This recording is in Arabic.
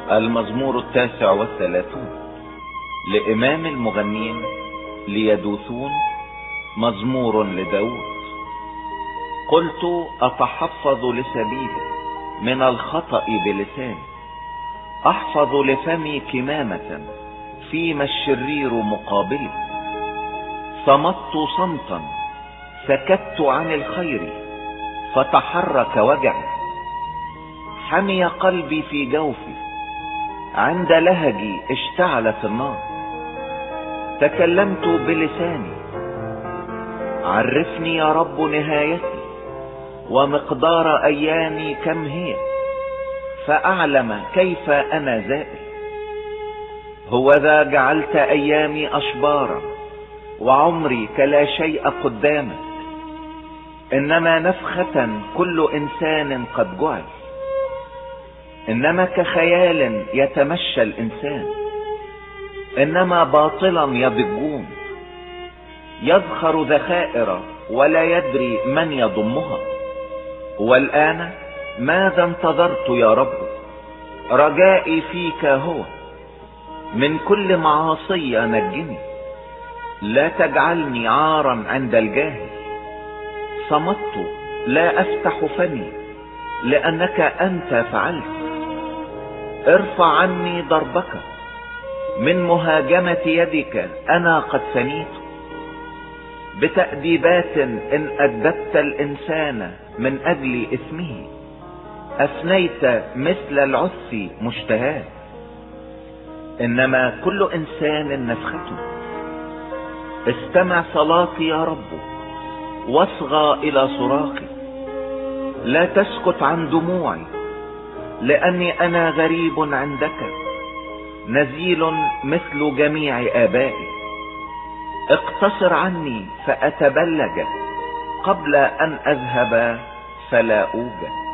المزمور 39 لإمام المغنين ليدوثون، مزمور لداود. قلت أتحفظ لسبيلي من الخطأ بلساني، أحفظ لفمي كمامة فيما الشرير مقابلي. صمت صمتا، سكت عن الخير فتحرك وجعي. حمي قلبي في جوفي، عند لهجي اشتعلت النار. تكلمت بلساني، عرفني يا رب نهايتي ومقدار ايامي كم هي، فاعلم كيف انا زائل. هوذا جعلت ايامي اشبارا وعمري كلا شيء قدامك. انما نفخة كل انسان قد جعل، انما كخيال يتمشى الانسان. انما باطلا يضجون، يذخر ذخائر ولا يدري من يضمها. والآن ماذا انتظرت يا رب؟ رجائي فيك هو. من كل معاصي نجني، لا تجعلني عارا عند الجاهل. صمت لا افتح فمي لانك انت فعلت. ارفع عني ضربك، من مهاجمة يدك انا قد سنيت. بتأديبات ان ادبت الانسان من اجل اسمه، اثنيت مثل العس مشتهاه. انما كل انسان نفخته. استمع صلاتي يا رب واصغى الى صراخي. لا تسكت عن دموعي، لاني انا غريب عندك، نزيل مثل جميع ابائي. اقتصر عني فاتبلج، قبل ان اذهب فلا اوجد.